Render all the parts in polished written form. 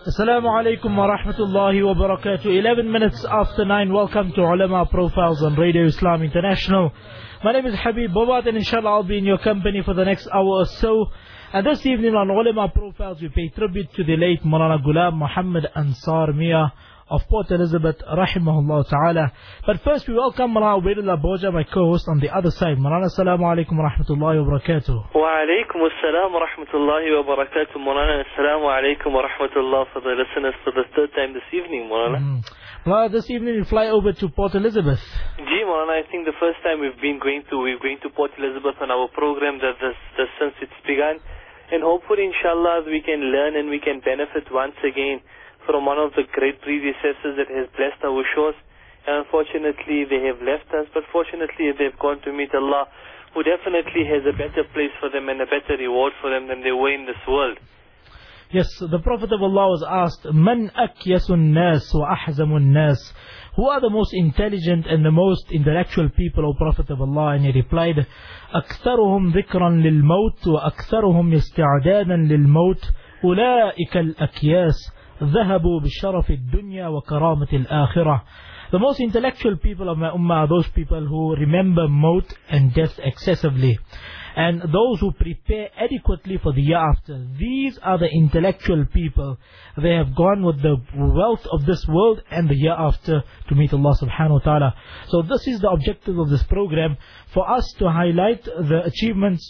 Assalamu alaikum wa rahmatullahi wa barakatuh. 11 minutes after 9. Welcome to Ulama Profiles on Radio Islam International. My name is Habib Bobat, and inshallah I'll be in your company for the next hour or so. And this evening on Ulama Profiles we pay tribute to the late Maulana Ghulam Muhammad Ansar Mia of Port Elizabeth, rahimahullah ta'ala. But first we welcome Maulana Ubaidullah Boja, my co-host on the other side. Maulana, assalamu alaikum wa rahmatullahi wa barakatuh. Wa alaikum assalam wa rahmatullahi wa barakatuh. Maulana, assalamu alaikum wa rahmatullah for the listeners for the third time this evening, Maulana. Maulana, this evening we fly over to Port Elizabeth. Gee, Maulana, I think the first time we're going to Port Elizabeth on our program that since it's begun. And hopefully, inshallah, we can learn and we can benefit once again from one of the great predecessors that has blessed our shores. And unfortunately, they have left us, but fortunately, they've gone to meet Allah, who definitely has a better place for them and a better reward for them than they were in this world. Yes, the Prophet of Allah was asked, Man akyasun nas wa ahzamun nas? Who are the most intelligent and the most intellectual people, O Prophet of Allah? And he replied, أكثرهم ذكرا للموت وأكثرهم استعدادا للموت أولئك الأكياس ذهبوا بشرف الدنيا وكرامة الآخرة. The most intellectual people of my ummah are those people who remember maut and death excessively, and those who prepare adequately for the year after. These are the intellectual people. They have gone with the wealth of this world and the year after to meet Allah subhanahu wa ta'ala. So this is the objective of this program, for us to highlight the achievements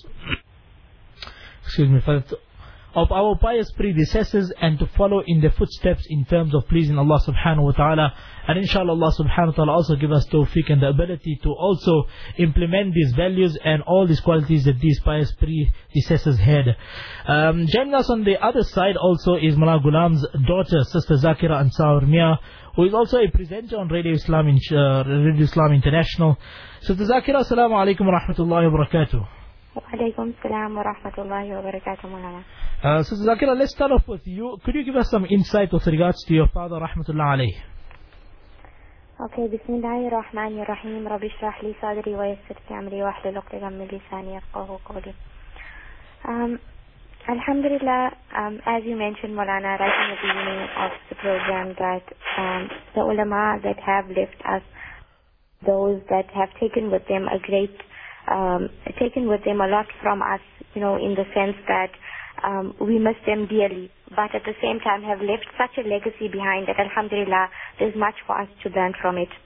of our pious predecessors and to follow in their footsteps in terms of pleasing Allah subhanahu wa ta'ala. And inshallah Allah subhanahu wa ta'ala also give us tawfiq and the ability to also implement these values and all these qualities that these pious predecessors had. Joining us on the other side also is Maulana Ghulam's daughter, Sister Zakira Ansar Mia, who is also a presenter on Radio Islam International. Sister Zakira, assalamu alaikum wa rahmatullahi wa barakatuh. Wa alaikum salam wa rahmatullahi wa barakatuh, Maulana. Sister Zakira, let's start off with you. Could you give us some insight with regards to your father, rahmatullah alayhi? Okay, Bismillahir Rahmanir Rahim. Rabbi shrah li sadri wa yassir li amri wa hlul 'uqdatam min lisani yafqahu qawli. Alhamdulillah, as you mentioned, Maulana, right in the beginning of the program, that the ulama that have left us, those that have taken with them a lot from us, in the sense that we miss them dearly, but at the same time have left such a legacy behind that, alhamdulillah, there's much for us to learn from it.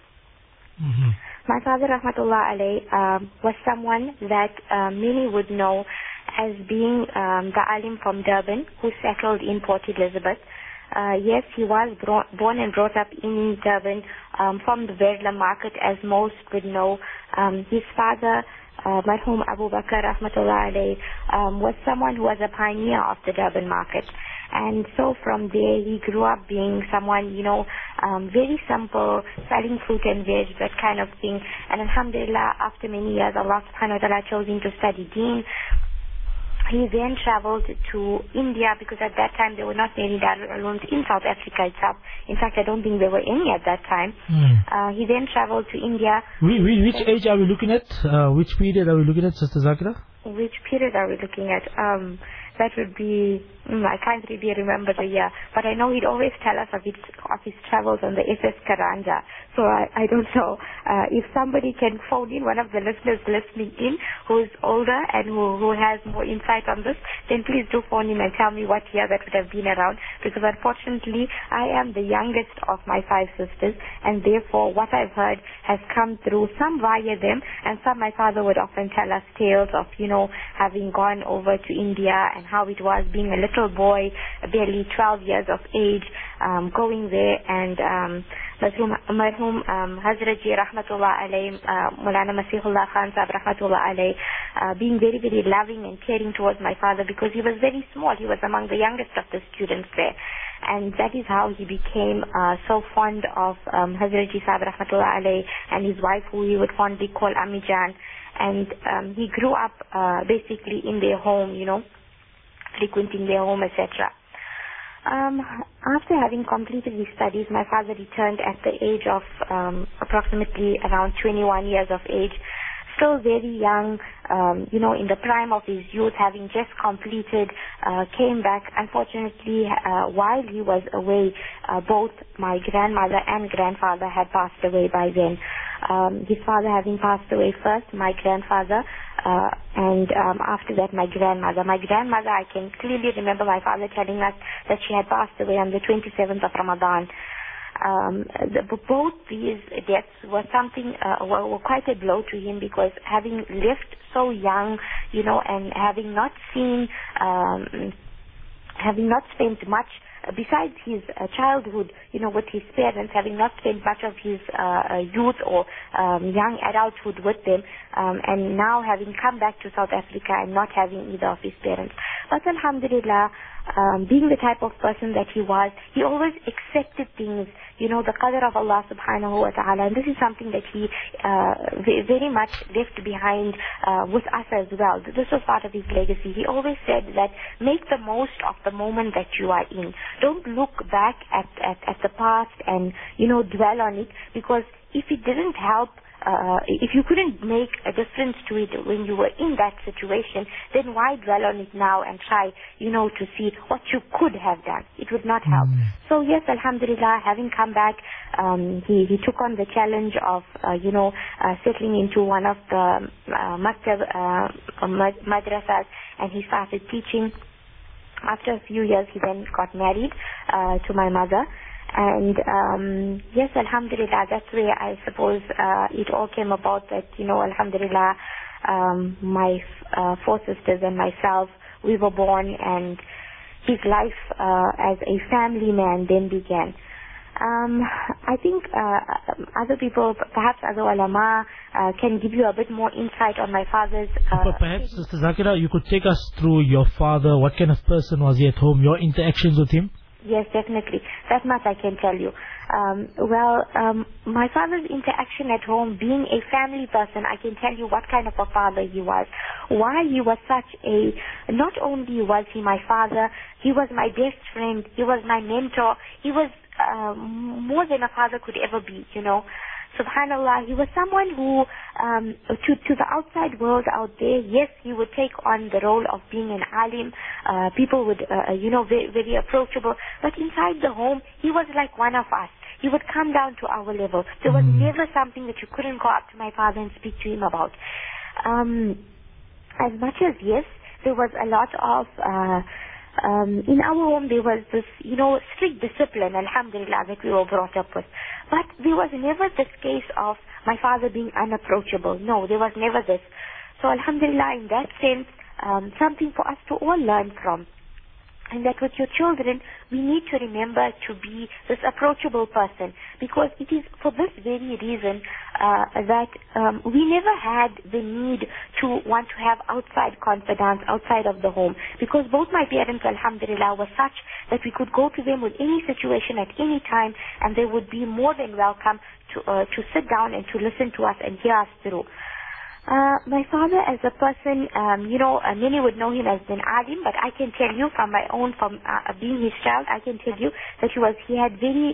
My father, rahmatullah alayh, was someone that many would know as being the alim from Durban who settled in Port Elizabeth. Yes, he was born and brought up in Durban from the Vedla market, as most would know. His father, Marhum Abu Bakr rahmatullah alayh, was someone who was a pioneer of the Durban market. And so from there he grew up being someone, very simple, selling fruit and veg, that kind of thing. And alhamdulillah, after many years, Allah subhanahu wa ta'ala chose him to study deen. He then traveled to India, because at that time there were not many Darul Ulooms in South Africa itself. In fact, I don't think there were any at that time. He then traveled to India. Which age are we looking at? Which period are we looking at, Sister Zakira? Which period are we looking at? That would be, I can't really remember the year, but I know he'd always tell us of his travels on the SS Karanja. So I don't know if somebody can phone in, one of the listeners listening in, who is older and who has more insight on this, then please do phone in and tell me what year that would have been around, because unfortunately I am the youngest of my 5 sisters, and therefore what I've heard has come through some via them, and some my father would often tell us tales of, having gone over to India and how it was being a little boy, barely 12 years of age, going there, and Marhum Hazrat Ji rahmatullah alayhi, Maulana Masihullah Khan Sahib rahmatullah alayhi, being very, very loving and caring towards my father, because he was very small. He was among the youngest of the students there. And that is how he became so fond of Hazrat Ji Sahib rahmatullah alayhi and his wife, who he would fondly call Ammi Jan. And he grew up basically in their home, frequenting their home, etc. After having completed his studies, my father returned at the age of approximately around 21 years of age, still very young, in the prime of his youth, having just completed, came back. Unfortunately, while he was away, both my grandmother and grandfather had passed away by then. His father having passed away first, my grandfather, and after that my grandmother. My grandmother, I can clearly remember my father telling us that she had passed away on the 27th of Ramadan. Both these deaths were something, were quite a blow to him, because having lived so young, and having not spent much, besides his childhood, with his parents, having not spent much of his youth or young adulthood with them, and now having come back to South Africa and not having either of his parents. But alhamdulillah, being the type of person that he was, he always accepted things, the qadr of Allah subhanahu wa ta'ala. And this is something that he very much left behind with us as well. This was part of his legacy. He always said that make the most of the moment that you are in. Don't look back at the past and, dwell on it, because if it didn't help, if you couldn't make a difference to it when you were in that situation, then why dwell on it now and try, to see what you could have done? It would not help. So yes, alhamdulillah, having come back, he took on the challenge of, settling into one of the madrasas, and he started teaching. After a few years, he then got married to my mother. And yes, alhamdulillah, that's where I suppose it all came about, that, alhamdulillah, my four sisters and myself, we were born, and his life as a family man then began. I think other people, perhaps other ulama, can give you a bit more insight on my father's... Perhaps, Sister Zakira, you could take us through your father. What kind of person was he at home, your interactions with him? Yes, definitely. That much I can tell you. My father's interaction at home, being a family person, I can tell you what kind of a father he was. Why he was such a... Not only was he my father, he was my best friend, he was my mentor, he was more than a father could ever be, Subhanallah, he was someone who, to the outside world out there, yes, he would take on the role of being an alim. People would, very, very approachable. But inside the home, he was like one of us. He would come down to our level. There was never something that you couldn't go up to my father and speak to him about. As much as, yes, there was a lot of... in our home there was this, strict discipline, alhamdulillah, that we were brought up with. But there was never this case of my father being unapproachable. No, there was never this. So alhamdulillah, in that sense, something for us to all learn from. And that with your children, we need to remember to be this approachable person, because it is for this very reason that we never had the need to want to have outside confidants outside of the home, because both my parents, alhamdulillah, were such that we could go to them with any situation at any time, and they would be more than welcome to sit down and to listen to us and hear us through. My father as a person, many would know him as an alim, but I can tell you from my own, from being his child, I can tell you that he had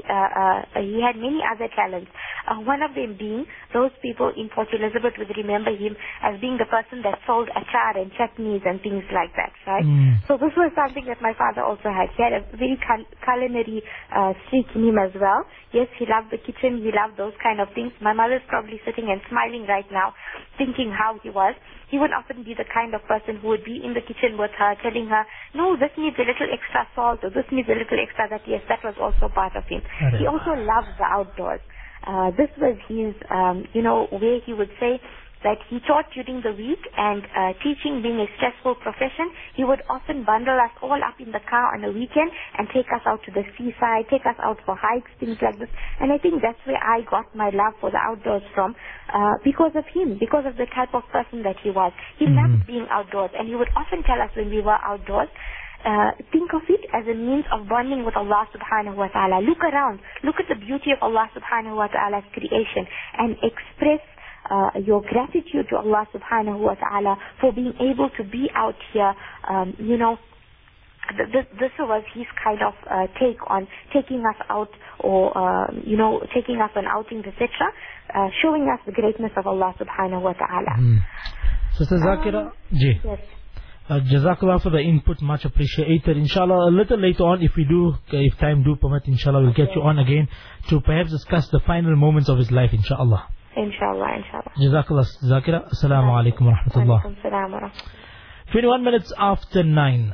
many other talents. One of them being, those people in Port Elizabeth would remember him as being the person that sold achar and chutneys and things like that, right? So this was something that my father also had. He had a very culinary streak in him as well. Yes, he loved the kitchen, he loved those kind of things. My mother's probably sitting and smiling right now, thinking how he was. He would often be the kind of person who would be in the kitchen with her, telling her, no, this needs a little extra salt, or this needs a little extra that. Yes, that was also part of him. He also loved the outdoors. This was his, where he would say that he taught during the week, and teaching being a stressful profession, he would often bundle us all up in the car on a weekend and take us out to the seaside, take us out for hikes, things like this. And I think that's where I got my love for the outdoors from, because of him, because of the type of person that he was. He loved being outdoors, and he would often tell us when we were outdoors, think of it as a means of bonding with Allah subhanahu wa ta'ala. Look around, look at the beauty of Allah subhanahu wa ta'ala's creation, and express your gratitude to Allah subhanahu wa ta'ala for being able to be out here, this was his kind of take on taking us out, or taking us on outings, etc., showing us the greatness of Allah subhanahu wa ta'ala. Sister Zakira, Ji. Yes. Jazakallah for the input, much appreciated. Inshallah, a little later on, if time do permit, inshallah, we'll get you on again to perhaps discuss the final moments of his life, inshallah. Inshallah. Jazakallah, Zakira. Assalamu alaikum wa rahmatullah. Alaikum salam wa rahmatullah. 21 minutes after 9.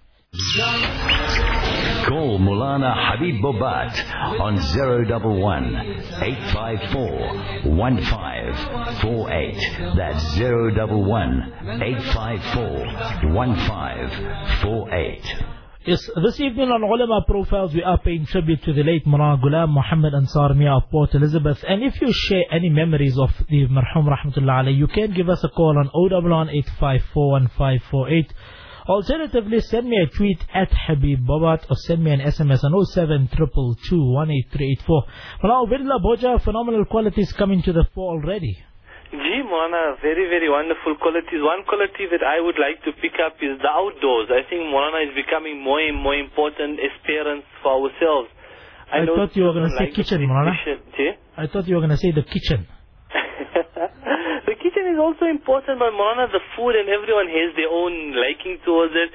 Call Mulana Habib Bobat on 011 854 1548. That's 011 854 1548. Yes, this evening on Ulama Profiles, we are paying tribute to the late Mulana Ghulam Muhammad Ansar Mia of Port Elizabeth. And if you share any memories of the Marhum Rahmatullah Alayhi, you can give us a call on 011 854 1548. Alternatively, send me a tweet at Habib Bobat or send me an SMS on 07222 Well, Alhamdulillah, Boja, phenomenal qualities coming to the fore already. Gee, Maulana, very, very wonderful qualities. One quality that I would like to pick up is the outdoors. I think Maulana is becoming more and more important as parents for ourselves. I thought you were going to say kitchen, Maulana. I thought you were going to say the kitchen. The kitchen is also important, but Maulana, the food, and everyone has their own liking towards it.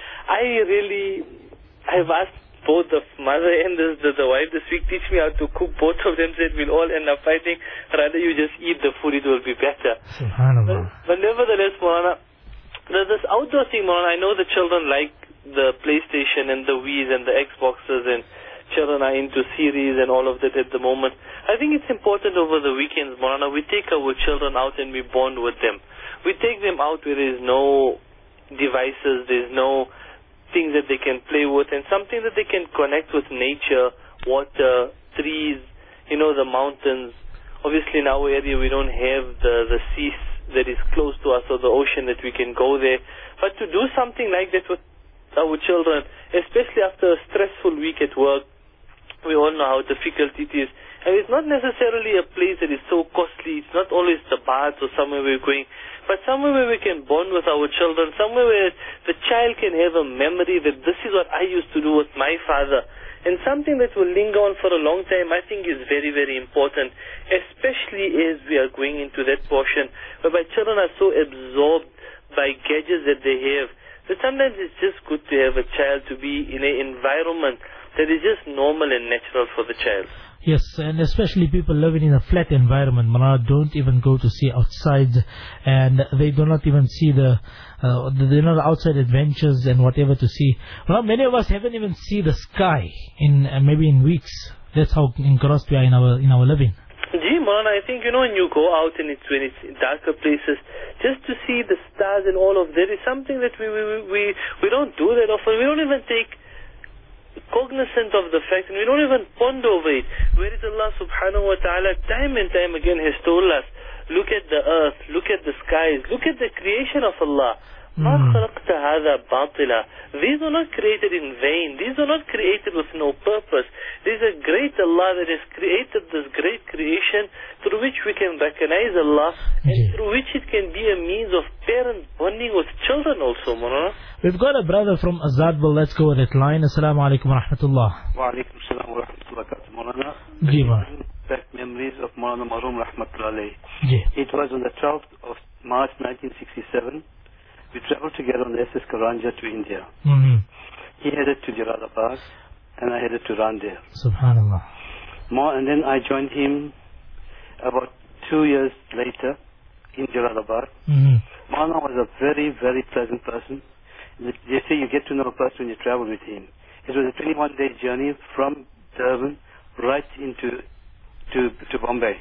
I've asked both the mother and the wife this week, teach me how to cook. Both of them said we'll all end up fighting. Rather you just eat the food, it will be better. Subhanallah. But nevertheless, Maulana, this outdoor thing, Maulana, I know the children like the PlayStation and the Wii's and the Xboxes, and children are into series and all of that at the moment. I think it's important over the weekends, Maulana, we take our children out and we bond with them. We take them out where there is no devices, there's no things that they can play with, and something that they can connect with nature, water, trees, the mountains. Obviously in our area we don't have the sea that is close to us, or the ocean that we can go there. But to do something like that with our children, especially after a stressful week at work, we all know how difficult it is. And it's not necessarily a place that is so costly. It's not always the baths or somewhere we're going, but somewhere where we can bond with our children, somewhere where the child can have a memory that this is what I used to do with my father. And something that will linger on for a long time, I think, is very, very important, especially as we are going into that portion whereby children are so absorbed by gadgets that they have, that sometimes it's just good to have a child to be in an environment that is just normal and natural for the child. Yes, and especially people living in a flat environment, don't even go to see outside, and they do not even see the outside adventures and whatever to see. Well, many of us haven't even seen the sky in maybe in weeks. That's how engrossed we are in our living. Gee, Maulana, I think, when you go out and when it's in darker places, just to see the stars and all of that is something that we don't do that often. We don't even take cognizant of the fact, and we don't even ponder over it. Whereas Allah subhanahu wa ta'ala time and time again has told us, look at the earth, look at the skies, look at the creation of Allah. مَا خَلَقْتَ هَذَا بَاطِلًا. These are not created in vain. These are not created with no purpose. There's a great Allah that has created this great creation through which we can recognize Allah, and through which it can be a means of parent bonding with children also, Maulana. We've got a brother from Azadville. Let's go with that line. Assalamu alaikum wa rahmatullah. Wa alaikum salam wa rahmatullah, Maulana. Back memories of Maulana Marhum Rahmatullah alayhi. It was on the 12th of March 1967. We traveled together on the SS Karanja to India. He headed to Jalalabad and I headed to Randale. Subhanallah. And then I joined him about 2 years later in Jalalabad. Maulana was a very, very pleasant person. They say you get to know a person when you travel with him. It was a 21-day journey from Durban right into Bombay.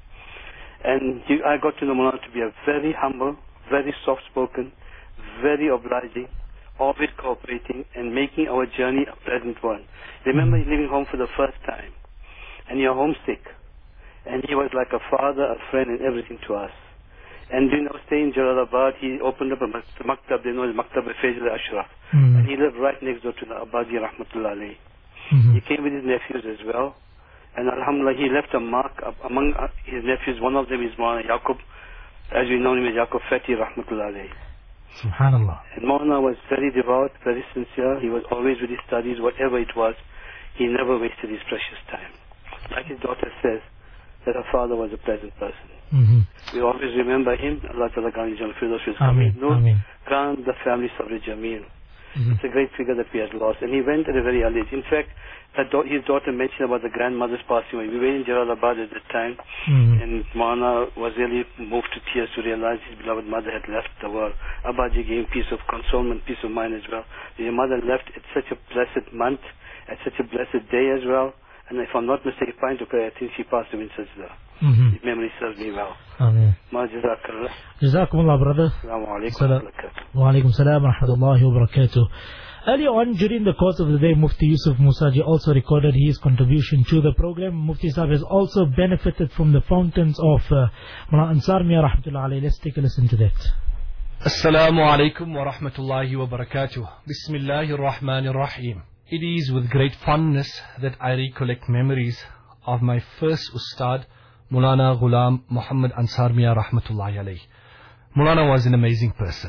And I got to know Maulana to be a very humble, very soft-spoken, very obliging, always cooperating, and making our journey a pleasant one. Remember leaving home for the first time, and you're homesick, and he was like a father, a friend, and everything to us. And staying in Jalalabad, he opened up a maktab, they know the maktab Faiz al-Ashraf, and he lived right next door to the Abadi Rahmatullah alayhi. He came with his nephews as well, and alhamdulillah, he left a mark among his nephews. One of them is Maulana Yaqub, as we know him as Yaqub Fatih Rahmatullah alayhi. Subhanallah. And Maulana was very devout, very sincere. He was always with his studies, whatever it was. He never wasted his precious time. Like his daughter says, that her father was a pleasant person. We always remember him. Allah Ta'ala Gani Jal Firdaus Ameen. Ameen. Grant the family Sabri Jameel. It's a great figure that we had lost. And he went at a very early age. In fact, his daughter mentioned about the grandmother's passing away. We were in Jalalabad at that time, and Maulana was really moved to tears to realize his beloved mother had left the world. Abaji gave peace of consolement, peace of mind as well. Your mother left at such a blessed month, at such a blessed day as well. And if I'm not mistaken, I think she passed away in Sajda. If memory serves me well. Ameen. Ma jazakallah. Jazakumullah, brother. Assalamu alaikum. Wa alaikum salam wa rahmatullahi wa barakatuh. Earlier on, during the course of the day, Mufti Yusuf Musaji also recorded his contribution to the program. Mufti Sahib has also benefited from the fountains of Mulana Ansar Mia rahmatullahi alayhi. Let's take a listen to that. Assalamu alaikum wa rahmatullahi wa barakatuh. Bismillahir Rahmanir Rahim. It is with great fondness that I recollect memories of my first Ustad, Mulana Ghulam Muhammad Ansar Mia rahmatullahi alayhi. Mulana was an amazing person.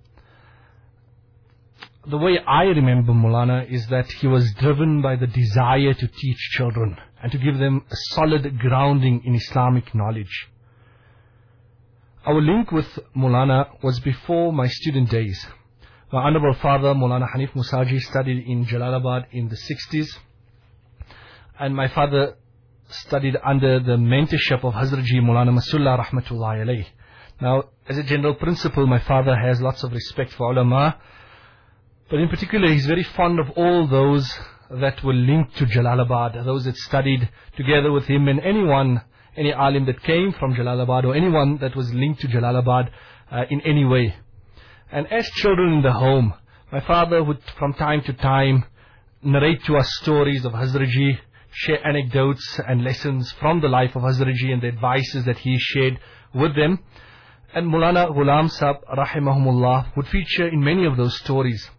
The way I remember Mulana is that he was driven by the desire to teach children and to give them a solid grounding in Islamic knowledge. Our link with Mulana was before my student days. My honorable father, Maulana Hanif Musaji, studied in Jalalabad in the 60s. And my father studied under the mentorship of Hazrat Ji Maulana Masullah rahmatullahi alayhi. Now, as a general principle, my father has lots of respect for ulama. But in particular, he's very fond of all those that were linked to Jalalabad, those that studied together with him, and any alim that came from Jalalabad, or anyone that was linked to Jalalabad in any way. And as children in the home, my father would from time to time narrate to us stories of Hazrat Ji, share anecdotes and lessons from the life of Hazrat Ji and the advices that he shared with them. And Maulana Ghulam Sahib rahimahumullah would feature in many of those stories.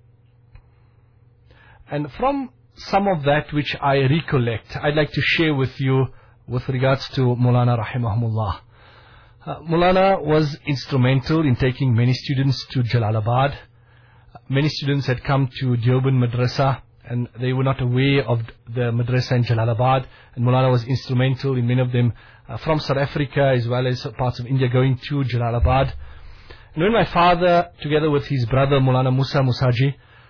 And from some of that which I recollect, I'd like to share with you with regards to Maulana rahimahumullah. Maulana was instrumental in taking many students to Jalalabad. Many students had come to Deoband Madrasa and they were not aware of the Madrasa in Jalalabad. And Maulana was instrumental in many of them from South Africa as well as parts of India going to Jalalabad. And when my father, together with his brother Maulana Musa Musaji,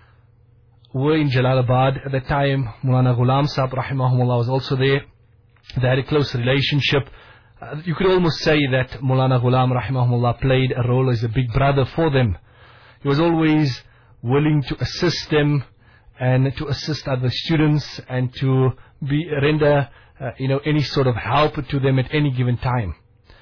were in Jalalabad, at that time Maulana Ghulam Sahib rahimahumullah was also there. They had a close relationship. You could almost say that Maulana Ghulam rahimahumullah played a role as a big brother for them. He was always willing to assist them and to assist other students and to render any sort of help to them at any given time.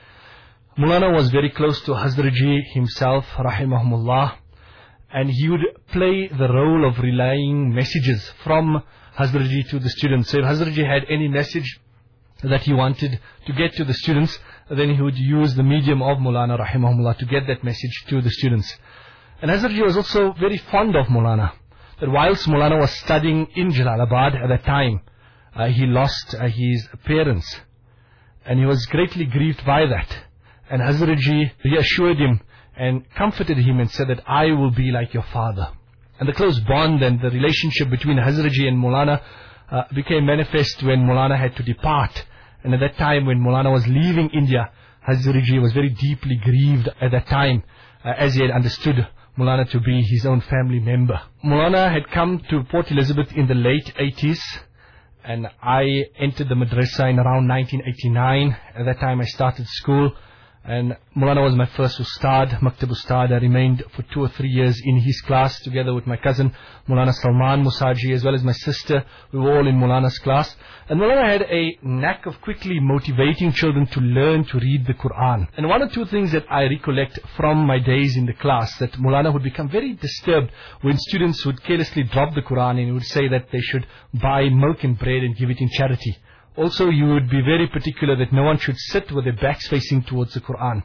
Maulana was very close to Hazrat Ji himself rahimahumullah, and he would play the role of relaying messages from Hazrat Ji to the students. So if Hazrat Ji had any message that he wanted to get to the students, then he would use the medium of Maulana rahimahumullah to get that message to the students. And Hazrat Ji was also very fond of Maulana. That whilst Maulana was studying in Jalalabad at that time, he lost his parents. And he was greatly grieved by that. And Hazrat Ji reassured him and comforted him and said that I will be like your father. And the close bond and the relationship between Hazrat Ji and Maulana became manifest when Maulana had to depart. And at that time when Maulana was leaving India, Hazrat Ji was very deeply grieved at that time, as he had understood Maulana to be his own family member. Maulana had come to Port Elizabeth in the late 80s, and I entered the madrasa in around 1989. At that time I started school, and Maulana was my first Ustad, Maktab Ustad. I remained for 2 or 3 years in his class together with my cousin Maulana Salman Musaji as well as my sister. We were all in Maulana's class. And Maulana had a knack of quickly motivating children to learn to read the Quran. And one or two things that I recollect from my days in the class, that Maulana would become very disturbed when students would carelessly drop the Quran, and he would say that they should buy milk and bread and give it in charity. Also, you would be very particular that no one should sit with their backs facing towards the Quran.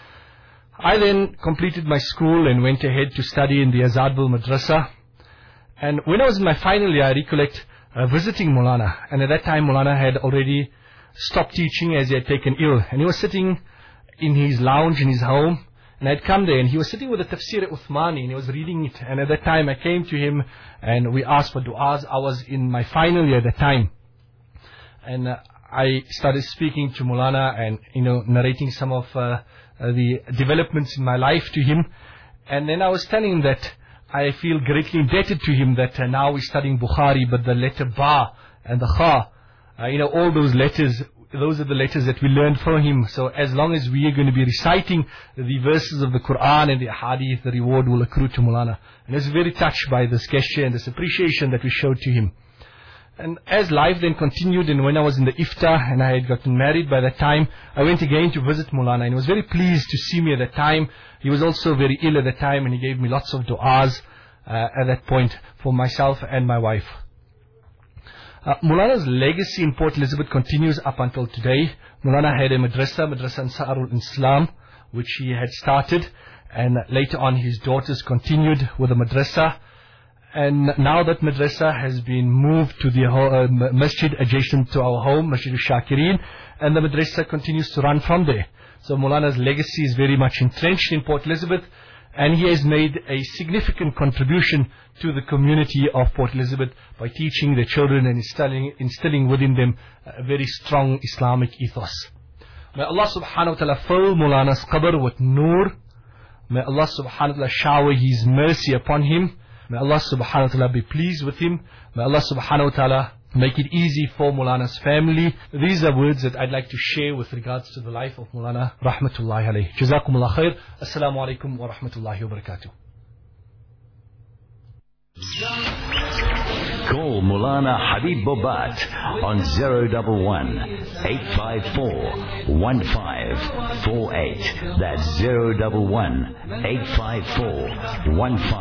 I then completed my school and went ahead to study in the Azadville Madrasa. And when I was in my final year, I recollect visiting Maulana. And at that time, Maulana had already stopped teaching as he had taken ill. And he was sitting in his lounge in his home. And I'd come there and he was sitting with the Tafsir Uthmani and he was reading it. And at that time I came to him and we asked for du'as. I was in my final year at that time. And I started speaking to Maulana and, narrating some of the developments in my life to him. And then I was telling him that I feel greatly indebted to him that now we're studying Bukhari, but the letter Ba and the Kha, all those letters, those are the letters that we learned from him. So as long as we are going to be reciting the verses of the Quran and the Hadith, the reward will accrue to Maulana. And I was very touched by this gesture and this appreciation that we showed to him. And as life then continued, and when I was in the Iftar and I had gotten married by that time, I went again to visit Maulana and he was very pleased to see me at that time. He was also very ill at that time and he gave me lots of du'as at that point for myself and my wife. Maulana's legacy in Port Elizabeth continues up until today. Maulana had a Madrasa Ansarul Islam, which he had started, and later on his daughters continued with the Madrasa. And now that Madrasa has been moved to the masjid adjacent to our home, Masjid al-Shakirin, and the Madrasa continues to run from there. So Maulana's legacy is very much entrenched in Port Elizabeth, and he has made a significant contribution to the community of Port Elizabeth by teaching the children and instilling within them a very strong Islamic ethos. May Allah subhanahu wa ta'ala fill Maulana's qabr with nur. May Allah subhanahu wa ta'ala shower His mercy upon him. May Allah subhanahu wa ta'ala be pleased with him. May Allah subhanahu wa ta'ala make it easy for Maulana's family. These are words that I'd like to share with regards to the life of Maulana Rahmatullahi alayhi. Jazakumullah khair. Assalamu alaikum wa rahmatullahi wa barakatuh. Call Maulana Habib Bobat on 011 854 1548. That's 011 854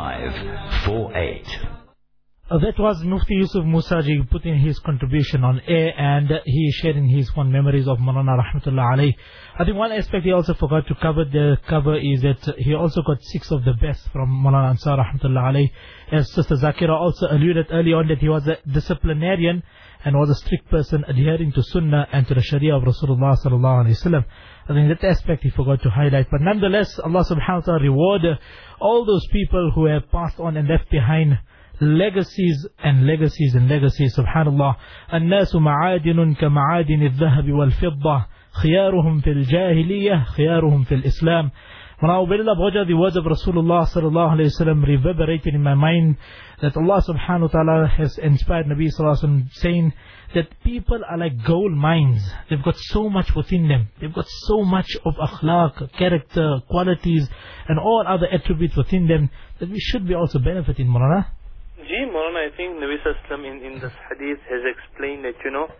1548. That was Mufti Yusuf Musaji putting his contribution on air, and he is sharing his fond memories of Maulana Rahmatullah alayhi. I think one aspect he also forgot to cover is that he also got 6 of the best from Maulana Ansar Rahmatullah alayhi. As Sister Zakira also alluded early on that he was a disciplinarian and was a strict person adhering to Sunnah and to the Sharia of Rasulullah sallallahu alayhi wasallam. I think that aspect he forgot to highlight. But nonetheless, Allah subhanahu wa ta'ala reward all those people who have passed on and left behind legacies and legacies and legacies. Subhanallah. الناس معادن كمعادن الذهب والفضة خيارهم في الجاهلية خيارهم في الإسلام. When I read the words of Rasulullah sallallahu alayhi wasallam reverberated in my mind, that Allah subhanahu wa ta'ala has inspired Nabi sallallahu alayhi wasallam saying that people are like gold mines. They've got so much within them. They've got so much of akhlaq, character, qualities and all other attributes within them that we should be also benefiting, Maulana. Maulana, I think Nabi Sallallahu in this hadith has explained that,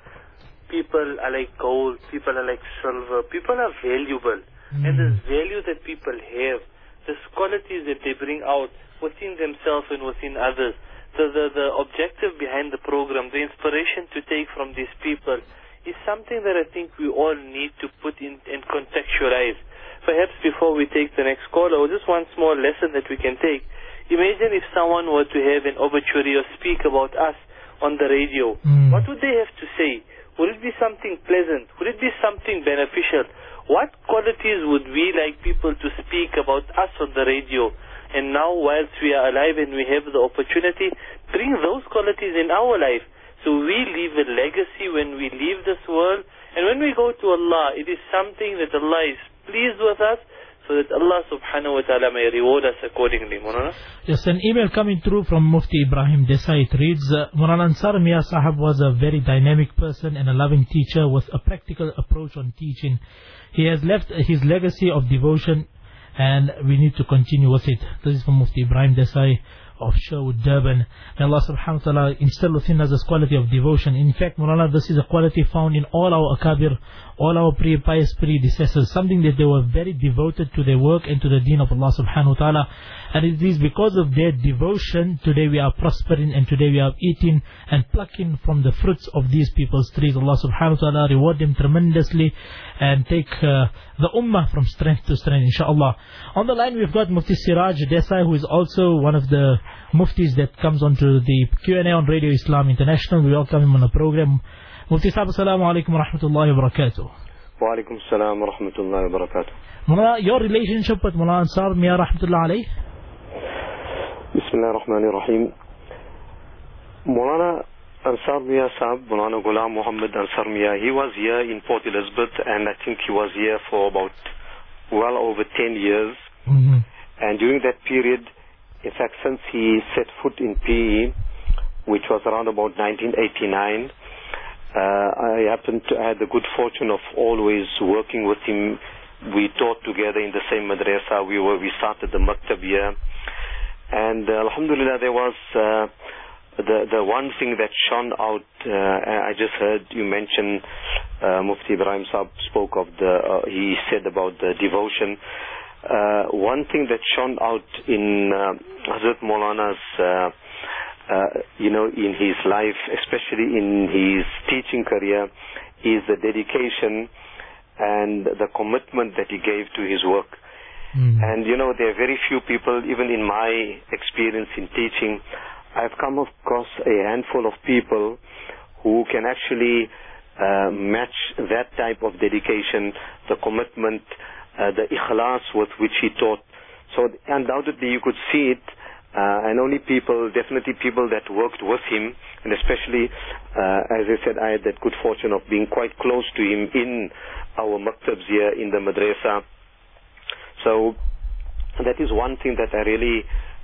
people are like gold, people are like silver, people are valuable. And this value that people have, this qualities that they bring out within themselves and within others, the objective behind the program, the inspiration to take from these people is something that I think we all need to put in and contextualize. Perhaps before we take the next call, or just one small lesson that we can take. Imagine if someone were to have an obituary or speak about us on the radio. What would they have to say? Would it be something pleasant? Would it be something beneficial? What qualities would we like people to speak about us on the radio? And now, whilst we are alive and we have the opportunity, bring those qualities in our life. So we leave a legacy when we leave this world. And when we go to Allah, it is something that Allah is pleased with us, so that Allah subhanahu wa ta'ala may reward us accordingly. Maulana? Yes, an email coming through from Mufti Ibrahim Desai. It reads, Maulana Ansar Mia Sahab was a very dynamic person and a loving teacher with a practical approach on teaching. He has left his legacy of devotion and we need to continue with it. This is from Mufti Ibrahim Desai of Sherwood, Durban. May Allah subhanahu wa ta'ala instill within us this quality of devotion. In fact, Maulana, this is a quality found in all our akabir, all our pious predecessors, something that they were very devoted to their work and to the deen of Allah subhanahu wa ta'ala. And it is because of their devotion, today we are prospering and today we are eating and plucking from the fruits of these people's trees. Allah subhanahu wa ta'ala reward them tremendously and take the ummah from strength to strength, inshaAllah. On the line we've got Mufti Siraj Desai, who is also one of the muftis that comes onto the Q&A on Radio Islam International. We welcome him on the program. Mufti Sahib, assalamu alaikum wa rahmatullahi wa barakatuh. Wa Wa alaikum salam wa rahmatullahi wa barakatuh. Mulana, your relationship with Mulana Ansar Mia rahmatullah alayh? Bismillah ar-Rahman ar-Rahim. Mulana Ansar Mia Sahab, Mulana Ghulam Muhammad Ansar Mia, he was here in Port Elizabeth, and I think he was here for about well over 10 years. And during that period, in fact, since he set foot in PE, which was around about 1989, I happened to have the good fortune of always working with him. We taught together in the same madrasa. We started the maktab here. And alhamdulillah, there was the one thing that shone out. I just heard you mention Mufti Ibrahim Saab spoke of he said about the devotion. One thing that shone out in Hazrat Maulana's in his life, especially in his teaching career, is the dedication and the commitment that he gave to his work. And there are very few people, even in my experience in teaching, I've come across a handful of people who can actually match that type of dedication, the commitment, the ikhlas with which he taught. So undoubtedly you could see it, and only definitely people that worked with him, and especially, as I said, I had that good fortune of being quite close to him in our maktabs here in the madrasa. So that is one thing that I really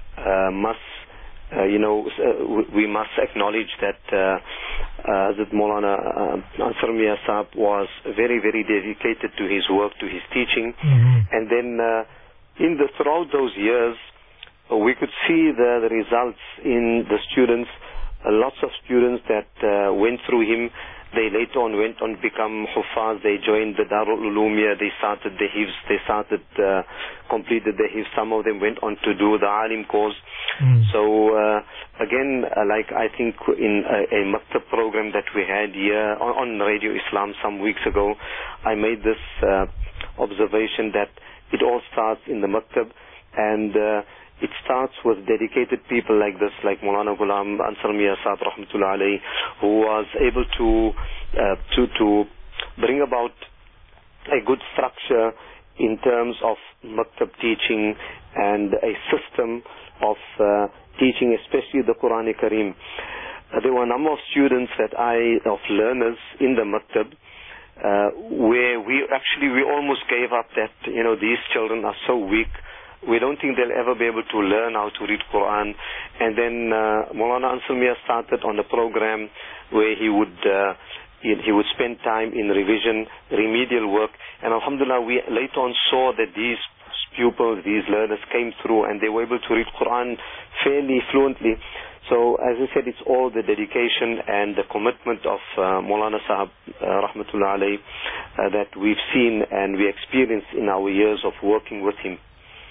we must acknowledge that Hazrat Maulana Ansar Mia Sahab was very, very dedicated to his work, to his teaching. And then throughout those years, we could see the results in the students. Lots of students that went through him, they later on went on to become Hufaz. They joined the Darul Ulumiyya. They started the Hifz. They completed the Hifz. Some of them went on to do the Alim course. So again, like I think in a maktab program that we had here on Radio Islam some weeks ago, I made this observation that it all starts in the maktab, and it starts with dedicated people like this, like Maulana Ghulam Ansar Mia Sahab rahmatullah alayhi, who was able to bring about a good structure in terms of maktab teaching and a system of teaching, especially the Quran Kareem. There were a number of students of learners in the maktab, where we almost gave up that, these children are so weak. We don't think they'll ever be able to learn how to read Quran. And then Maulana Ansar Mia started on a program where he would spend time in revision, remedial work. And alhamdulillah, we later on saw that these pupils, these learners came through and they were able to read Quran fairly fluently. So as I said, it's all the dedication and the commitment of Maulana Sahab rahmatullah alayhi that we've seen and we experienced in our years of working with him.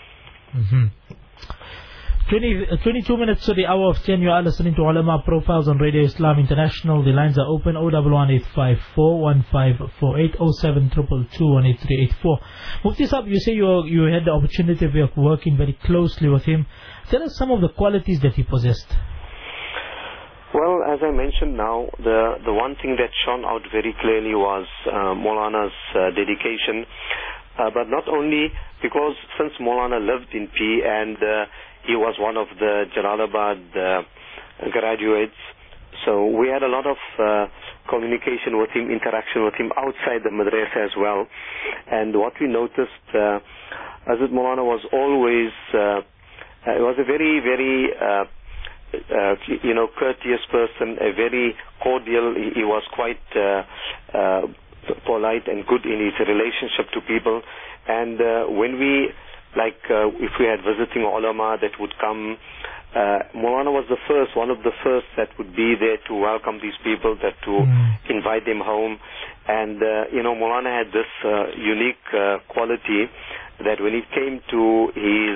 22 minutes to the hour of 10. You are listening to Ulama Profiles on Radio Islam International. The lines are open 011-854-1548, 07222-18384. Mufti Sahab, you say you had the opportunity of working very closely with him. Tell us some of the qualities that he possessed. Well, as I mentioned now, the one thing that shone out very clearly was Maulana's dedication. But not only because since Maulana lived in P and he was one of the Jalalabad graduates, so we had a lot of communication with him, interaction with him outside the madrasa as well. And what we noticed, Hazrat Maulana was always, he was a very, very courteous person, a very cordial. He was quite polite and good in his relationship to people. And when we, if we had visiting ulama that would come, Maulana was one of the first that would be there to welcome these people, to invite them home. And Maulana had this unique quality that when it came to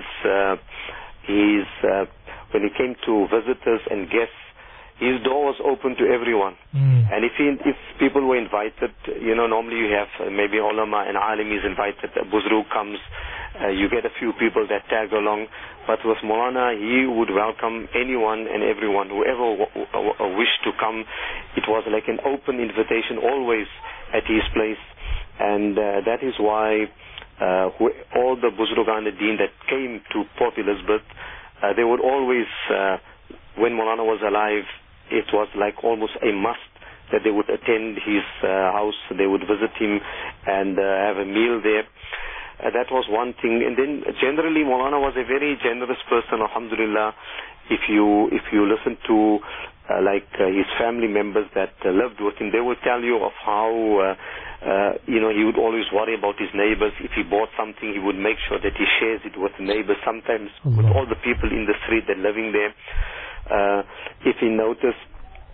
when it came to visitors and guests, his door was open to everyone. And if people were invited, normally you have maybe ulama and alim is invited, a buzruk comes, you get a few people that tag along. But with Maulana, he would welcome anyone and everyone, whoever wished to come. It was like an open invitation always at his place. and that is why all the Buzurgan Deen that came to Port Elizabeth, they would always, when Maulana was alive, it was like almost a must that they would attend his house, they would visit him and have a meal there. That was one thing. And then generally Maulana was a very generous person, alhamdulillah. If you listen to his family members that lived with him, they would tell you of how he would always worry about his neighbors. If he bought something, he would make sure that he shares it with the neighbors, sometimes with all the people in the street that living there. If he noticed,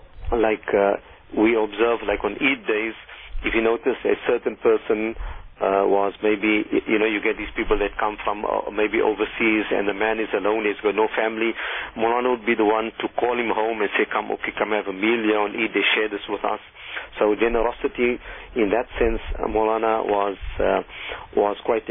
we observe, on Eid days, if you notice a certain person was maybe, you get these people that come from maybe overseas, and the man is alone, he's got no family, Maulana would be the one to call him home and say, come have a meal here on Eid, they share this with us. So generosity in that sense, Maulana was quite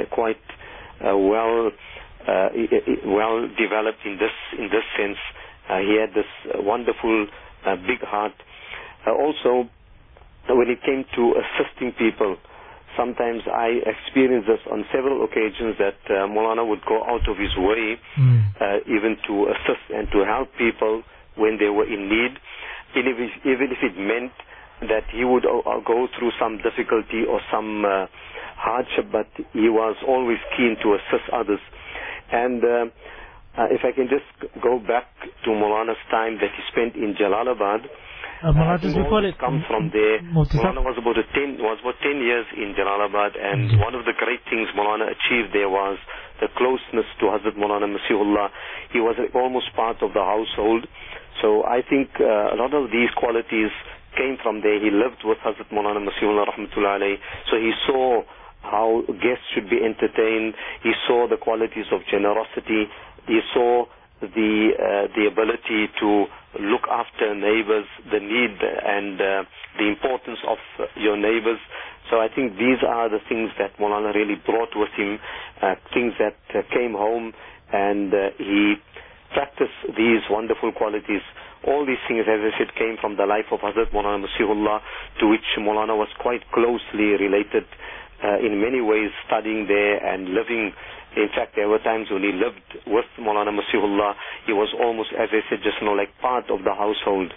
well developed in this sense. He had this wonderful big heart. Also, when it came to assisting people, sometimes I experienced this on several occasions that Maulana would go out of his way even to assist and to help people when they were in need, even if it meant that he would go through some difficulty or some hardship, but he was always keen to assist others. And if I can just go back to Maulana's time that he spent in Jalalabad, come from there. Maulana was about 10 years in Jalalabad, and one of the great things Maulana achieved there was the closeness to Hazrat Maulana Masihullah. He was almost part of the household. So I think a lot of these qualities came from there. He lived with Hazrat Maulana Masihullah rahmatullah alayhi. So he saw how guests should be entertained. He saw the qualities of generosity. He saw the ability to look after neighbors, the need and the importance of your neighbors. So I think these are the things that Maulana really brought with him, things that came home, and he practiced these wonderful qualities. All these things, as I said, came from the life of Hazrat Maulana Masihullah, to which Maulana was quite closely related in many ways, studying there and living. In fact, there were times when he lived with Maulana Masihullah. He was almost, as I said just now, like part of the household.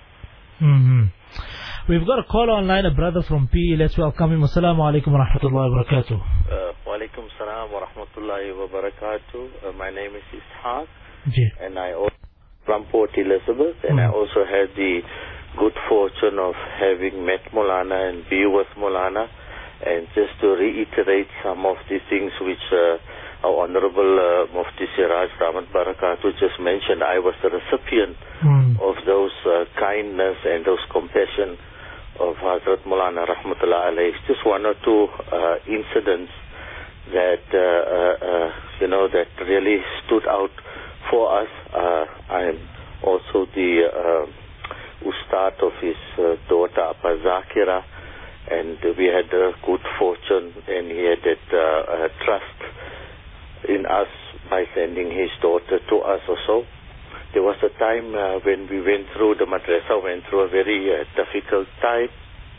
We've got a call online, a brother from PE. Let's welcome him. Assalamu alaikum wa rahmatullahi wa barakatuh. Wa alaikum salam wa rahmatullahi wa barakatuh. My name is Ishaq, and I also from Port Elizabeth, and I also had the good fortune of having met Maulana and be with Maulana. And just to reiterate some of the things which our Honorable Mufti Siraj Rahmat Barakatuh just mentioned, I was the recipient of those kindness and those compassion of Hazrat Maulana Rahmatullah alayhi. Just one or two incidents that that really stood out for us. I am also the ustad of his daughter Appa Zakira, and we had a good fortune, and he had that trust in us by sending his daughter to us also. There was a time when we went through, the madrasa went through a very difficult time.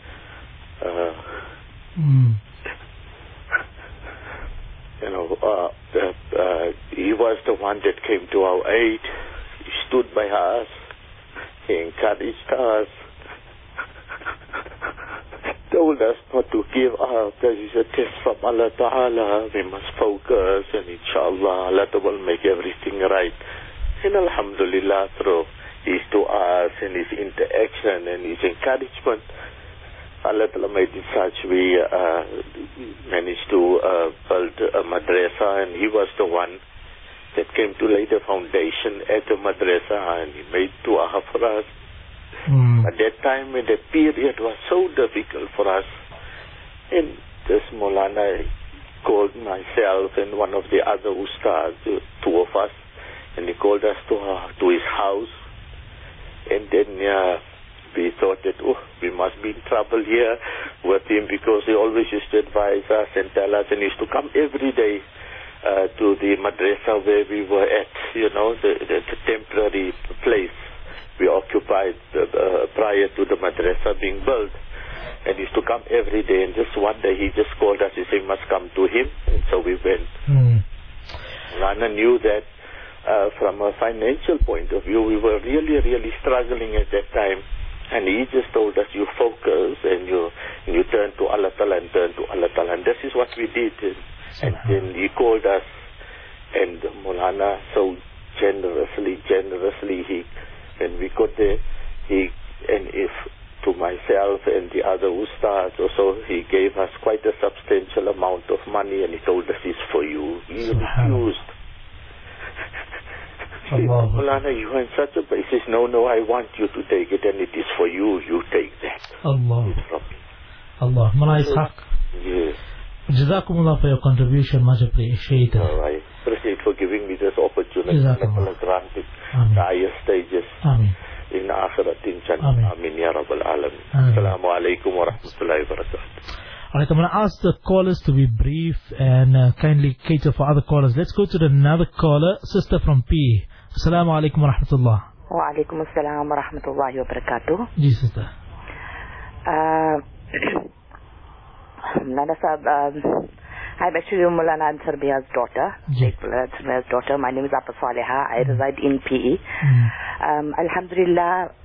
He was the one that came to our aid. He stood by us. He encouraged us. Told us not to give up. This is a test from Allah Ta'ala. We must focus, and inshallah Allah will make everything right. And alhamdulillah, through his du'as and his interaction and his encouragement, Allah Ta'ala made it such we managed to build a madrasa, and he was the one that came to lay the foundation at the madrasa, and he made du'a for us. At that time, when that period was so difficult for us, and this Maulana called myself and one of the other ustads, two of us, and he called us to his house, and then we thought that we must be in trouble here with him, because he always used to advise us and tell us, and he used to come every day to the madrasa where we were at, the temporary place we occupied prior to the madrasa being built. And he used to come every day, and just one day he just called us. He said, "We must come to him," and so we went. Rana knew that from a financial point of view, we were really, really struggling at that time. And he just told us, you focus and you turn to Allah Ta'ala and turn to Allah Ta'ala. And this is what we did. And then he called us, and Maulana so generously, when we got there, to myself and the other ustads also, he gave us quite a substantial amount of money, and he told us it's for you. He refused. Maulana, you are in such a place. He says, no, I want you to take it, and it is for you. You take that. Allah. Mullah Ishaq. Yes. Jazakumullah for your contribution. Much appreciated. All right. Appreciate for giving me this opportunity. Jazakumullah. Granted the higher stages. Amin. In akhirat in Jannah. Amin ya Rabbal Alamin. Assalamu alaikum wa rahmatullahi wa barakatuh. Alright, I'm going to ask the callers to be brief and kindly cater for other callers. Let's go to another caller, sister from P. Assalamu alaikum wa rahmatullah. Wa alaikum assalam wa rahmatullahi wa barakatuh. Ji, sister. Nana Sahab, I'm actually Maulana Ansar Mia's daughter. Ansar daughter. My name is Appa Saleha. I reside in PE. Alhamdulillah,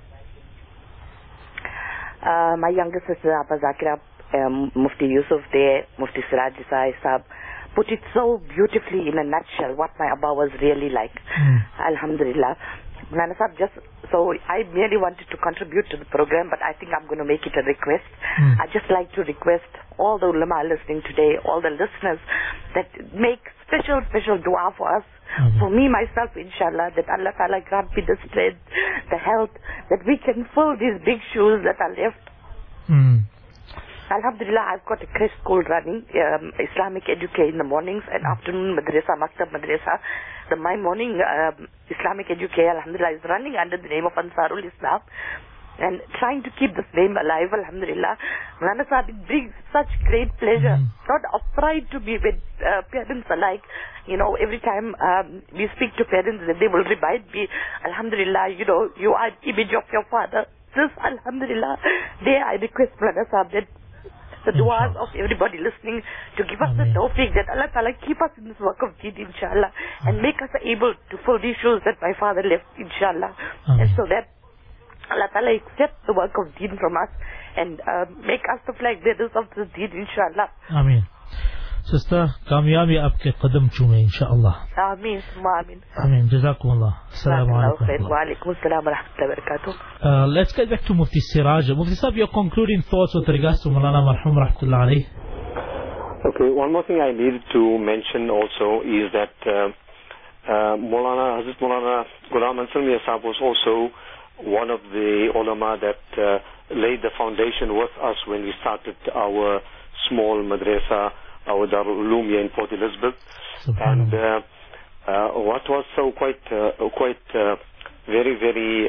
my younger sister Appa Zakira, Mufti Yusuf there, Mufti Siraj Desai Sahab, put it so beautifully in a nutshell what my Abba was really like. Alhamdulillah. Nana Sahab, so I merely wanted to contribute to the program, but I think I'm going to make it a request. I'd just like to request all the ulama listening today, all the listeners, that make special dua for us, for me, myself, inshallah, that Allah Ta'ala grant me the strength, the health, that we can fill these big shoes that are left. Alhamdulillah, I've got a Christ school running, Islamic education in the mornings and afternoon madrasa, Maktab madrasa. My morning Islamic education, Alhamdulillah, is running under the name of Ansarul Islam, and trying to keep this name alive, Alhamdulillah. Maulana Sahib, it brings such great pleasure, not of pride to be with parents alike. You know, every time we speak to parents, they will remind me, Alhamdulillah, you know, you are the image of your father. This, Alhamdulillah, there I request Maulana Sahib that the du'as of everybody listening to give us the tawfiq that Allah Ta'ala keep us in this work of deed, inshallah, and make us able to fill these shoes that my father left, inshallah, and so that Allah Ta'ala accept the work of deed from us and make us the flag bearers of this deed, inshallah. Ameen. Sister, कामयाबी आपके कदम चूमे इंशाअल्लाह. Ameen, Ameen. Ameen. Jazakumullah. Assalamu alaikum. Wa alaikum assalam wa rahmatullahi wa barakatuh. Let's get back to Mufti Siraj. Mufti Sahib, your concluding thoughts with regards to Maulana Marhum rahmatullah alayhi. Okay, one more thing I needed to mention also is that Hazrat Maulana Ghulam Ansar Mia Sahib was also one of the ulama that laid the foundation with us when we started our small madrasa, our Darul Uloom here in Port Elizabeth. And what was so quite very,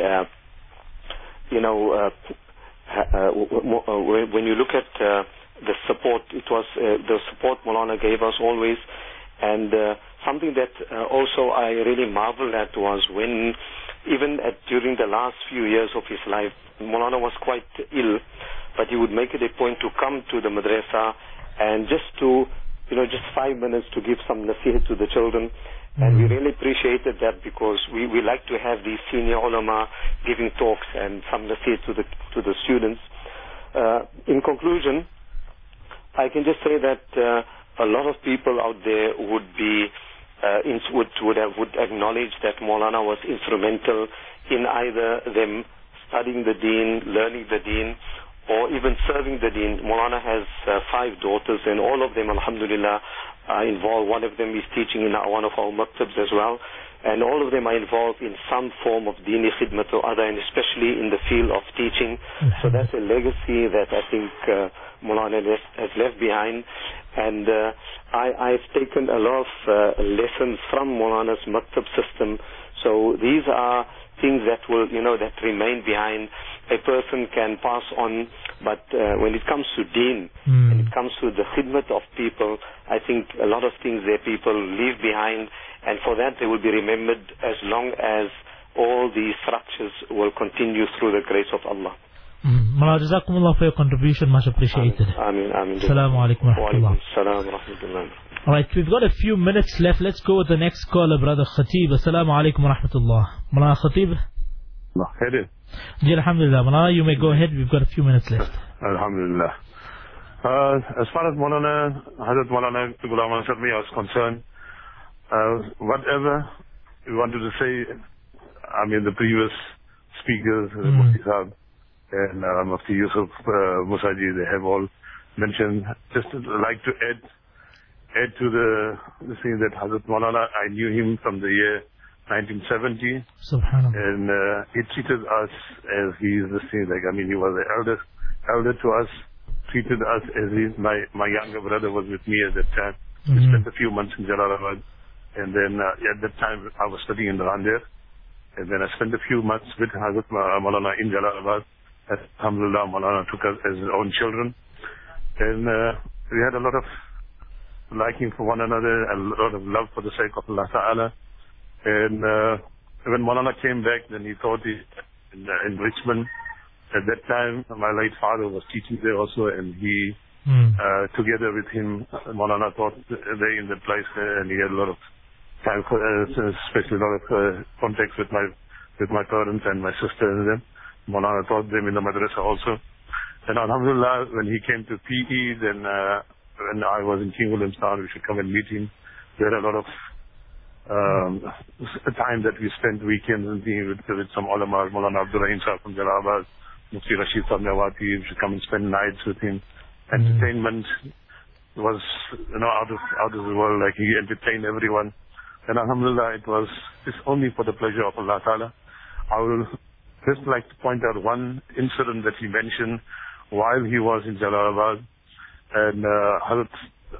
when you look at the support, it was the support Maulana gave us always. And something that also I really marveled at was when, even during the last few years of his life, Maulana was quite ill, but he would make it a point to come to the madrasa and just 5 minutes to give some nasihat to the children. And we really appreciated that, because we like to have these senior ulama giving talks and some nasihat to the students. In conclusion, I can just say that a lot of people out there would acknowledge that Maulana was instrumental in either them studying the deen, learning the deen, or even serving the deen. Maulana has 5 daughters, and all of them, alhamdulillah, are involved. One of them is teaching in one of our maktabs as well, and all of them are involved in some form of deeni khidmat or other, and especially in the field of teaching. So that's a legacy that I think Maulana has left behind. And I've taken a lot of lessons from Maulana's maktab system. So these are things that will, that remain behind. A person can pass on, but when it comes to deen, when it comes to the khidmat of people, I think a lot of things there people leave behind, and for that they will be remembered as long as all these structures will continue through the grace of Allah. Mullah, Jazakumullah for your contribution, much appreciated. Ameen. Assalamu alaikum wa rahmatullah. Assalamu rahmatullah. Alright, we've got a few minutes left. Let's go with the next caller, Brother Khatib. Assalamu alaikum wa rahmatullah. Mullah Khatib. Alhamdulillah. Mullah, you may go ahead. We've got a few minutes left. Alhamdulillah. As far as Hazrat Maulana Ghulam Ansar Mia is concerned, whatever we wanted to say, the previous speakers, Mufti Sahib and Mufti Yusuf Musaji, they have all mentioned. Just like to add to the thing that Hazrat Maulana, I knew him from the year 1970. Subhanallah. And he treated us as he is the same. He was the elder to us, treated us as my younger brother was with me at that time. We spent a few months in Jalalabad. And then at that time I was studying in Randir. And then I spent a few months with Hazrat Maulana in Jalalabad. Alhamdulillah, Maulana took us as his own children. And we had a lot of liking for one another and a lot of love for the sake of Allah Ta'ala. And when Maulana came back, then he thought in Richmond. At that time, my late father was teaching there also, and he, together with him, Maulana taught there in that place, and he had a lot of time, especially a lot of contacts with my parents and my sister and them. Maulana taught them in the madrasa also. And Alhamdulillah, when he came to PE, then when I was in King Williamstown, we should come and meet him. We had a lot of time that we spent weekends and with some ulama, Maulana Abdul Rahim Sahib from Jalalabad, Mufti Rashid Sahib Nawati. We should come and spend nights with him. Entertainment was, out of the world. He entertained everyone. And Alhamdulillah, it's only for the pleasure of Allah Ta'ala. I will just like to point out one incident that he mentioned while he was in Jalalabad. And Hazrat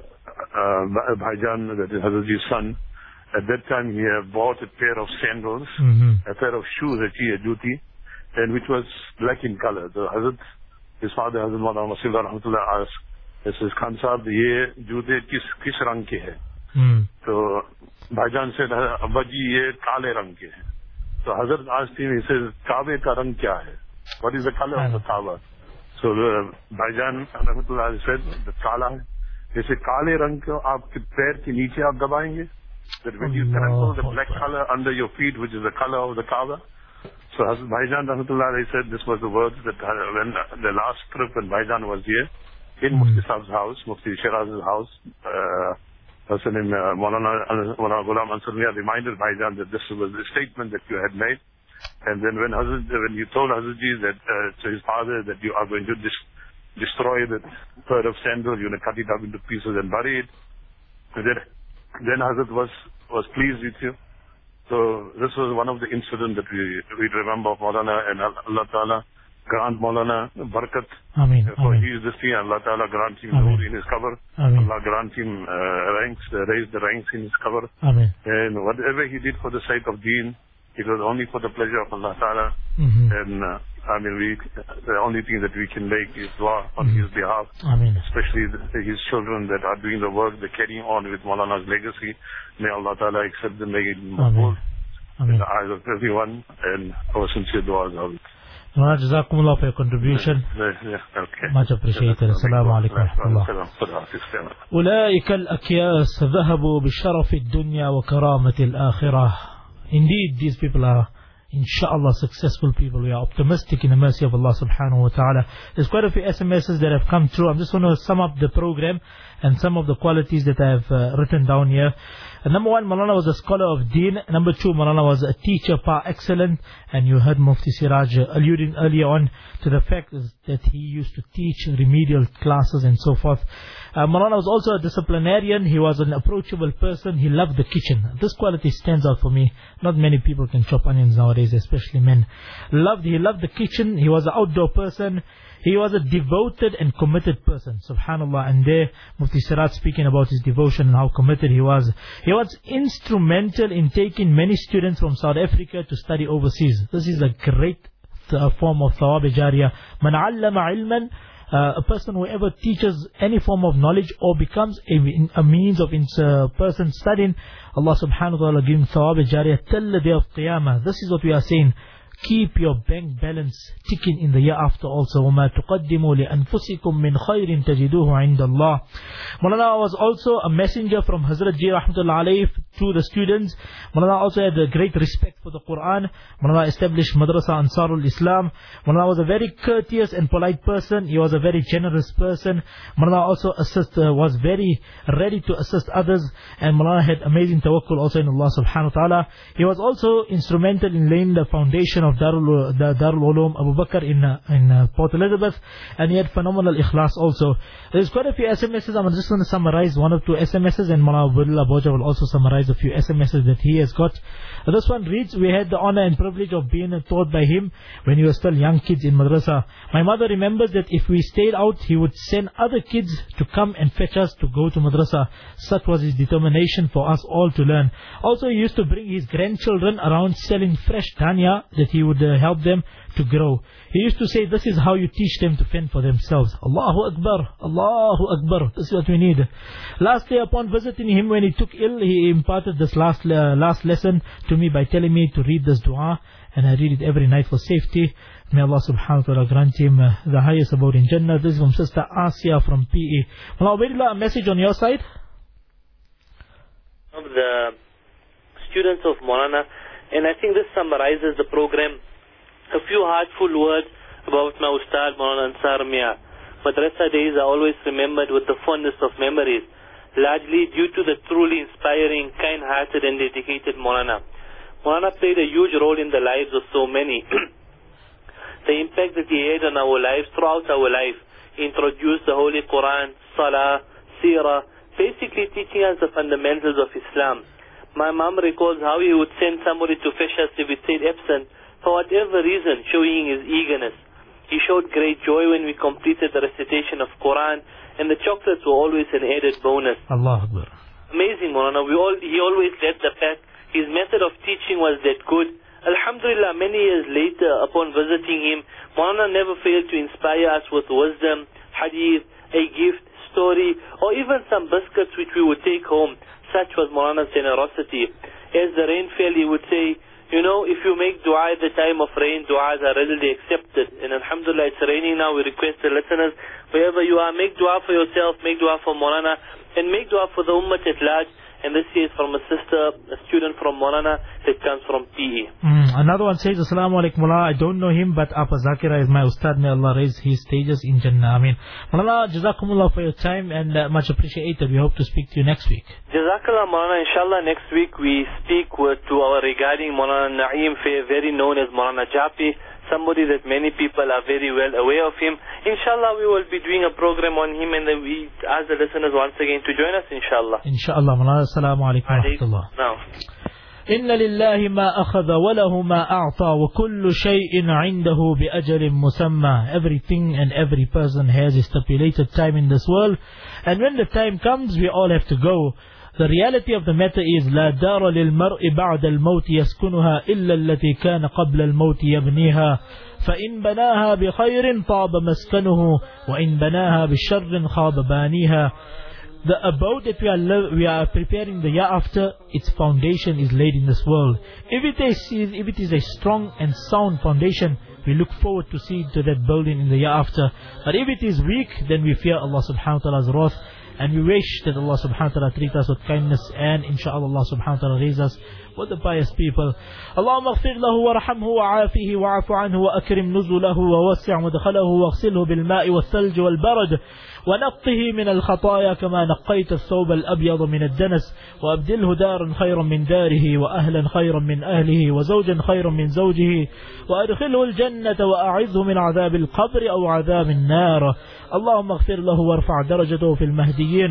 Bhaijan, that is Hazrat's son, at that time he had bought a pair of sandals, a pair of shoes, a juti, and which was black in color. His father, Hazrat Maulana Masih Rahmatullah, asked, he says, Khan Sahab, ye jute kis rang ke hai? So Bhaijan said, Abba ji, ye kale rang ke hai. So Hazrat asked him, he says, Kabe ka rang kya hai? What is the color of the Kaaba? So Bhaijan Rahmatullah said, the kala hai. He said, kale rang ko aapke pair ke niche aap dabayenge? That when you trample the black color under your feet, which is the color of the Kaaba. So Hazrat Bhaijan Rahmatullah, he said this was the words that when the last trip when Bhaijan was here, in Mufti Sahib's house, Mufti Shiraz's house, person in Maulana Ghulam Ansar Mia reminded Bhaijan that this was the statement that you had made. And then when you told Hazratji that to his father that you are going to destroy the pair of sandals, you're going to cut it up into pieces and bury it, then Hazrat was pleased with you. So this was one of the incidents that we remember of Maulana, and Allah Ta'ala grant Maulana barakat. Ameen. For he is the thing, Allah Ta'ala grant him nur in his cover. Allah grant him raise the ranks in his cover. Ameen. And whatever he did for the sake of deen, it was only for the pleasure of Allah Ta'ala. And the only thing that we can make is dua on his behalf. Ameen. Especially his children that are doing the work, they're carrying on with Maulana's legacy. May Allah Ta'ala accept them, make it maqbool in the eyes of everyone, and our sincere du'as of it. Jazakumullah for your contribution. Okay. Much appreciated. Assalamu alaikum wa rahmatullah. أولئك الأكياس ذهبوا بشرف الدنيا وكرامة الآخرة. Indeed, these people are, inshallah, successful people. We are optimistic in the mercy of Allah subhanahu wa ta'ala. There's quite a few SMSs that have come through. I'm just going to sum up the program and some of the qualities that I have written down here. Number one, Maulana was a scholar of deen. Number two, Maulana was a teacher par excellence. And you heard Mufti Siraj alluding earlier on to the fact that he used to teach remedial classes and so forth. Maulana was also a disciplinarian. He was an approachable person. He loved the kitchen. This quality stands out for me. Not many people can chop onions nowadays, especially men. He loved the kitchen. He was an outdoor person. He was a devoted and committed person. Subhanallah. And there, Mufti Siraj speaking about his devotion and how committed he was. He was instrumental in taking many students from South Africa to study overseas. This is a great form of thawab jariyah. Man allama ilman, a person who ever teaches any form of knowledge or becomes a means of person studying, Allah subhanahu wa ta'ala gives thawab jariyah till the day of Qiyamah. This is what we are saying. keep your bank balance ticking in the year after also. وَمَا تُقَدِّمُوا لِأَنفُسِكُم مِّنْ خَيْرٍ تَجِدُوهُ عِنْدَ اللَّهِ. Maulana was also a messenger from Hazrat Ji Rahmatullah Alayhi to the students. Maulana also had a great respect for the Quran. Maulana established Madrasa Ansarul Islam. Maulana was a very courteous and polite person. He was a very generous person. Maulana also was very ready to assist others, and Maulana had amazing tawakkul also in Allah subhanahu wa ta'ala. He was also instrumental in laying the foundation of Darul Ulum Abu Bakr in Port Elizabeth, and he had phenomenal ikhlas also. There's quite a few SMSs. I'm just going to summarize one or two SMSs, and Maulana Abdullah Boja will also summarize a few SMSs that he has got. This one reads, we had the honor and privilege of being taught by him when we were still young kids in madrasa. My mother remembers that if we stayed out, he would send other kids to come and fetch us to go to madrasa. Such was his determination for us all to learn. Also, he used to bring his grandchildren around selling fresh dhania that he would help them to grow. He used to say, this is how you teach them to fend for themselves. Allahu Akbar, Allahu Akbar. This is what we need. Lastly, upon visiting him when he took ill, he imparted this last lesson to me by telling me to read this dua, and I read it every night for safety. May Allah subhanahu wa ta'ala grant him the highest abode in Jannah. This is from Sister Asia from PE. Mullah, a message on your side? Of the students of Maulana, and I think this summarizes the program. A few heartful words about my Ustad Maulana Ansar Mia. Madrasa days are always remembered with the fondest of memories, largely due to the truly inspiring, kind-hearted and dedicated Maulana. Maulana played a huge role in the lives of so many. The impact that he had on our lives throughout our life. He introduced the Holy Quran, Salah, Seerah, basically teaching us the fundamentals of Islam. My mom recalls how he would send somebody to fetch us if we stayed absent, for whatever reason, showing his eagerness. He showed great joy when we completed the recitation of Quran, and the chocolates were always an added bonus. Allah Akbar. Amazing, Maulana. He always led the pack. His method of teaching was that good. Alhamdulillah, many years later, upon visiting him, Maulana never failed to inspire us with wisdom, hadith, a gift, story, or even some biscuits which we would take home. Such was Maulana's generosity. As the rain fell, he would say, you know, if you make dua at the time of rain, duas are readily accepted. And alhamdulillah, it's raining now. We request the listeners, wherever you are, make dua for yourself, make dua for Maulana, and make dua for the ummah at large. And this is from a sister, a student from Maulana that comes from PE. Another one says, Assalamu alaikum Maulana, I don't know him, but Apa Zakira is my Ustad. May Allah raise his stages in Jannah. Ameen. Maulana, Jazakumullah for your time, and much appreciated. We hope to speak to you next week. Jazakallah Maulana. Inshallah next week we speak to our regarding Maulana Naeem Fair, very known as Maulana Jafi. Somebody that many people are very well aware of him. Inshallah, we will be doing a program on him, and then we ask the listeners once again to join us, inshallah. Inshallah. Assalamu alaikum wa rahmatullah. Now. إن لله ما أخذ وله ما أعطى وكل شيء عنده بأجل مسمى. Everything and every person has a stipulated time in this world, and when the time comes, we all have to go. The reality of the matter is لا دار للمرء بعد الموت يسكنها إلا التي كان قبل الموت يبنيها فإن بناها بخير طاب مسكنه وإن بناها بشر خاب بانيها. The abode that we are preparing the year after, its foundation is laid in this world. If it is a strong and sound foundation, we look forward to see to that building in the year after. But if it is weak, then we fear Allah subhanahu wa ta'ala's wrath. And we wish that Allah subhanahu wa ta'ala treat us with kindness, and inshallah Allah subhanahu wa ta'ala raise us with the pious people. Allahumma aghfir lahu warhamhu wa'afihi wa'afu anhu wa akrim nuzulahu wa wasi' mudkhalahu wa aghsilhu bil ma'i wal thalj wal barad ونقه من الخطايا كما نقيت الثوب الأبيض من الدنس وأبدله دارا خيرا من داره وأهلا خيرا من أهله وزوجا خيرا من زوجه وأدخله الجنة وأعذه من عذاب القبر أو عذاب النار. اللهم اغفر له وارفع درجته في المهديين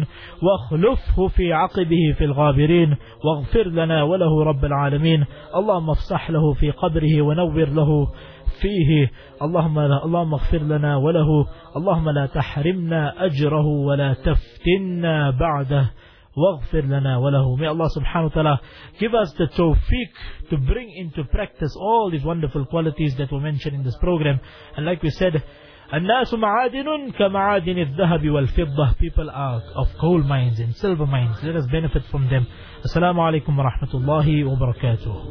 واخلفه في عقبه في الغابرين واغفر لنا وله رب العالمين. اللهم افسح له في قبره ونور له فيه. اللهم اغفر لنا وله. اللهم لا تحرمنا أجره ولا تفتنا بعده واغفر لنا وله. May Allah subhanahu wa ta'ala give us the tawfiq to bring into practice all these wonderful qualities that were mentioned in this program. And like we said, الناس معادن كمعادن الذهب والفضة. People are of gold mines and silver mines. Let us benefit from them. Assalamu alaikum wa rahmatullahi wa barakatuh.